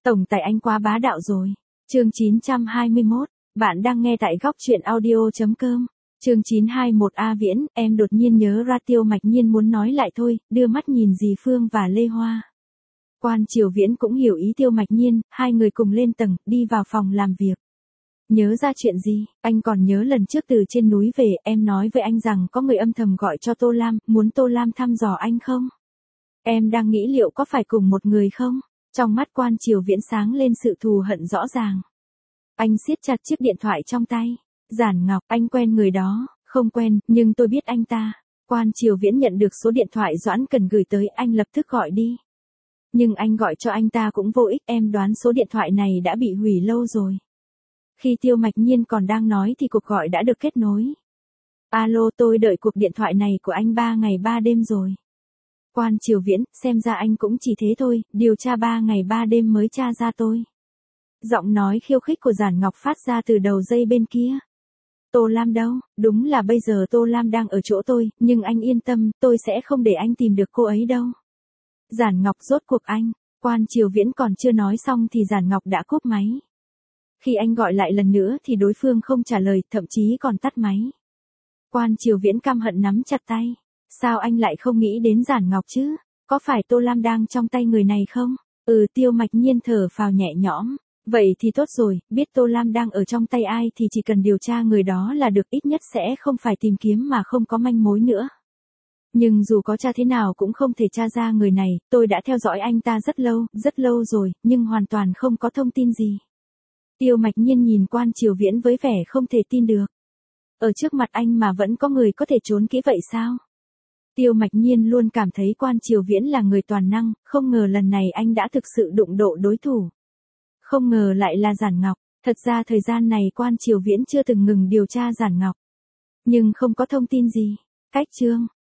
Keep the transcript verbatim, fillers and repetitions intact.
Tổng tài anh quá bá đạo rồi. Chương chín trăm hai mươi mốt, bạn đang nghe tại góc truyện audio chấm com. Chương chín trăm hai mươi mốt A Viễn, em đột nhiên nhớ ra Tiêu Mạch Nhiên muốn nói lại thôi, đưa mắt nhìn dì Phương và Lê Hoa. Quan Triều Viễn cũng hiểu ý Tiêu Mạch Nhiên, hai người cùng lên tầng, đi vào phòng làm việc. Nhớ ra chuyện gì, anh còn nhớ lần trước từ trên núi về, em nói với anh rằng có người âm thầm gọi cho Tô Lam, muốn Tô Lam thăm dò anh không? Em đang nghĩ liệu có phải cùng một người không? Trong mắt Quan Triều Viễn sáng lên sự thù hận rõ ràng. Anh siết chặt chiếc điện thoại trong tay. Giản Ngọc, anh quen người đó, không quen, nhưng tôi biết anh ta. Quan Triều Viễn nhận được số điện thoại Doãn Cần gửi tới, anh lập tức gọi đi. Nhưng anh gọi cho anh ta cũng vô ích, em đoán số điện thoại này đã bị hủy lâu rồi. Khi Tiêu Mạch Nhiên còn đang nói thì cuộc gọi đã được kết nối. Alo, tôi đợi cuộc điện thoại này của anh ba ngày ba đêm rồi. Quan Triều Viễn, xem ra anh cũng chỉ thế thôi, điều tra ba ngày ba đêm mới tra ra tôi. Giọng nói khiêu khích của Giản Ngọc phát ra từ đầu dây bên kia. Tô Lam đâu, đúng là bây giờ Tô Lam đang ở chỗ tôi, nhưng anh yên tâm, tôi sẽ không để anh tìm được cô ấy đâu. Giản Ngọc, rốt cuộc anh, Quan Triều Viễn còn chưa nói xong thì Giản Ngọc đã cúp máy. Khi anh gọi lại lần nữa thì đối phương không trả lời, thậm chí còn tắt máy. Quan Triều Viễn căm hận nắm chặt tay. Sao anh lại không nghĩ đến Giản Ngọc chứ? Có phải Tô Lam đang trong tay người này không? Ừ, Tiêu Mạch Nhiên thở phào nhẹ nhõm. Vậy thì tốt rồi, biết Tô Lam đang ở trong tay ai thì chỉ cần điều tra người đó là được, ít nhất sẽ không phải tìm kiếm mà không có manh mối nữa. Nhưng dù có tra thế nào cũng không thể tra ra người này, tôi đã theo dõi anh ta rất lâu, rất lâu rồi, nhưng hoàn toàn không có thông tin gì. Tiêu Mạch Nhiên nhìn Quan Triều Viễn với vẻ không thể tin được. Ở trước mặt anh mà vẫn có người có thể trốn kỹ vậy sao? Tiêu Mạch Nhiên luôn cảm thấy Quan Triều Viễn là người toàn năng, không ngờ lần này anh đã thực sự đụng độ đối thủ. Không ngờ lại là Giản Ngọc, thật ra thời gian này Quan Triều Viễn chưa từng ngừng điều tra Giản Ngọc. Nhưng không có thông tin gì. Cách chương.